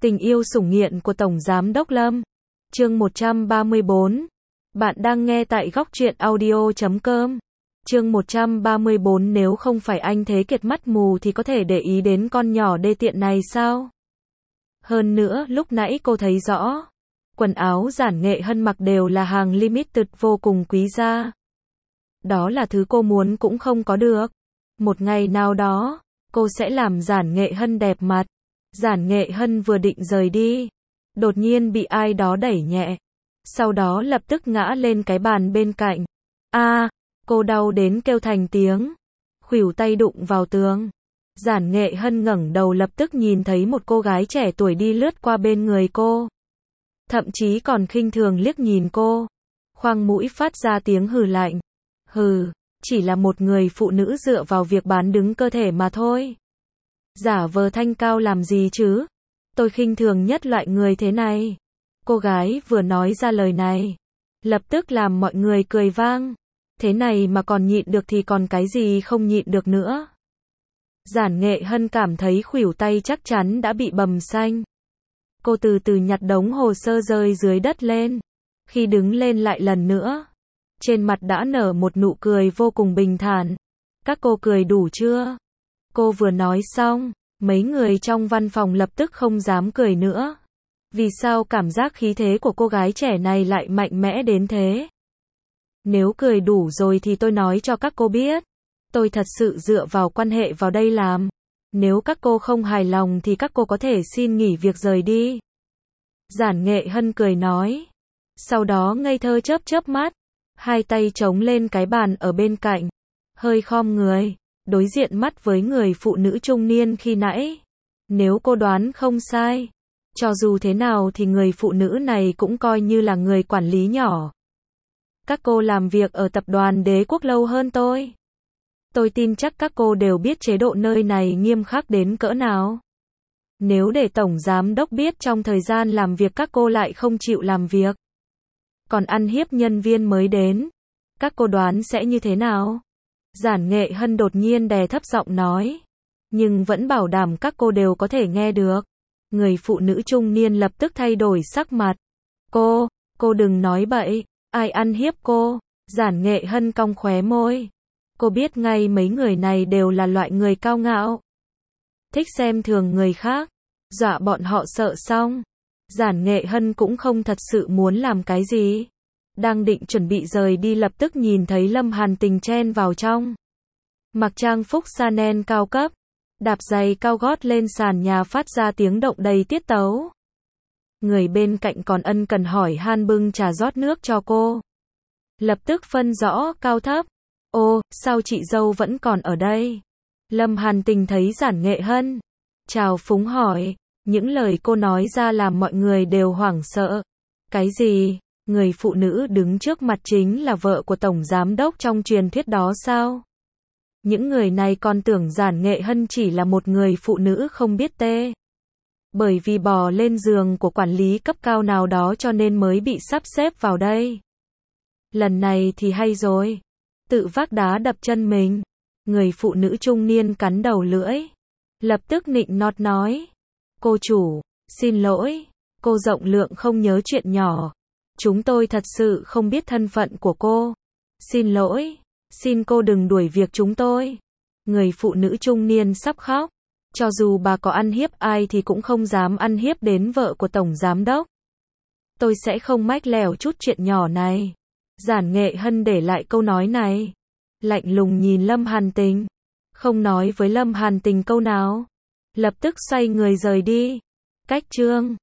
Tình yêu sủng nghiện của Tổng Giám đốc Lâm. Chương 134. Bạn đang nghe tại góc truyện audio.com. Chương 134. Nếu không phải anh Thế Kiệt mắt mù thì có thể để ý đến con nhỏ đê tiện này sao? Hơn nữa, lúc nãy cô thấy rõ, quần áo Giản Nghệ Hân mặc đều là hàng limited vô cùng quý giá. Đó là thứ cô muốn cũng không có được. Một ngày nào đó, cô sẽ làm Giản Nghệ Hân đẹp mặt. Giản Nghệ Hân vừa định rời đi, đột nhiên bị ai đó đẩy nhẹ, sau đó lập tức ngã lên cái bàn bên cạnh. Cô đau đến kêu thành tiếng, khuỷu tay đụng vào tường. Giản Nghệ Hân ngẩng đầu lập tức nhìn thấy một cô gái trẻ tuổi đi lướt qua bên người cô, thậm chí còn khinh thường liếc nhìn cô, khoang mũi phát ra tiếng hừ lạnh. Hừ, chỉ là một người phụ nữ dựa vào việc bán đứng cơ thể mà thôi. Giả vờ thanh cao làm gì chứ? Tôi khinh thường nhất loại người thế này. Cô gái vừa nói ra lời này, lập tức làm mọi người cười vang. Thế này mà còn nhịn được thì còn cái gì không nhịn được nữa. Giản Nghệ Hân cảm thấy khuỷu tay chắc chắn đã bị bầm xanh. Cô từ từ nhặt đống hồ sơ rơi dưới đất lên. Khi đứng lên lại lần nữa, trên mặt đã nở một nụ cười vô cùng bình thản. Các cô cười đủ chưa? Cô vừa nói xong, mấy người trong văn phòng lập tức không dám cười nữa. Vì sao cảm giác khí thế của cô gái trẻ này lại mạnh mẽ đến thế? Nếu cười đủ rồi thì tôi nói cho các cô biết. Tôi thật sự dựa vào quan hệ vào đây làm. Nếu các cô không hài lòng thì các cô có thể xin nghỉ việc rời đi. Giản Nghệ Hân cười nói. Sau đó ngây thơ chớp chớp mắt, hai tay chống lên cái bàn ở bên cạnh, hơi khom người, đối diện mắt với người phụ nữ trung niên khi nãy. Nếu cô đoán không sai, cho dù thế nào thì người phụ nữ này cũng coi như là người quản lý nhỏ. Các cô làm việc ở tập đoàn Đế Quốc lâu hơn tôi. Tôi tin chắc các cô đều biết chế độ nơi này nghiêm khắc đến cỡ nào. Nếu để Tổng Giám đốc biết trong thời gian làm việc các cô lại không chịu làm việc, còn ăn hiếp nhân viên mới đến, các cô đoán sẽ như thế nào? Giản Nghệ Hân đột nhiên đè thấp giọng nói, nhưng vẫn bảo đảm các cô đều có thể nghe được. Người phụ nữ trung niên lập tức thay đổi sắc mặt. Cô đừng nói bậy, ai ăn hiếp cô? Giản Nghệ Hân cong khóe môi. Cô biết ngay mấy người này đều là loại người cao ngạo, thích xem thường người khác, dọa bọn họ sợ xong. Giản Nghệ Hân cũng không thật sự muốn làm cái gì. Đang định chuẩn bị rời đi lập tức nhìn thấy Lâm Hàn Tình chen vào trong. Mặc trang phục Chanel cao cấp, đạp giày cao gót lên sàn nhà phát ra tiếng động đầy tiết tấu. Người bên cạnh còn ân cần hỏi han bưng trà rót nước cho cô. Lập tức phân rõ cao thấp. Ô, sao chị dâu vẫn còn ở đây? Lâm Hàn Tình thấy Giản Nghệ Hân, chào phúng hỏi. Những lời cô nói ra làm mọi người đều hoảng sợ. Cái gì? Người phụ nữ đứng trước mặt chính là vợ của Tổng Giám đốc trong truyền thuyết đó sao? Những người này còn tưởng Giản Nghệ Hân chỉ là một người phụ nữ không biết tê. Bởi vì bò lên giường của quản lý cấp cao nào đó cho nên mới bị sắp xếp vào đây. Lần này thì hay rồi. Tự vác đá đập chân mình. Người phụ nữ trung niên cắn đầu lưỡi, lập tức nịnh nọt nói. Cô chủ, xin lỗi, cô rộng lượng không nhớ chuyện nhỏ. Chúng tôi thật sự không biết thân phận của cô. Xin lỗi, xin cô đừng đuổi việc chúng tôi. Người phụ nữ trung niên sắp khóc. Cho dù bà có ăn hiếp ai thì cũng không dám ăn hiếp đến vợ của Tổng Giám đốc. Tôi sẽ không mách lèo chút chuyện nhỏ này. Giản Nghệ Hân để lại câu nói này, lạnh lùng nhìn Lâm Hàn Tình, không nói với Lâm Hàn Tình câu nào, lập tức xoay người rời đi. Cách chương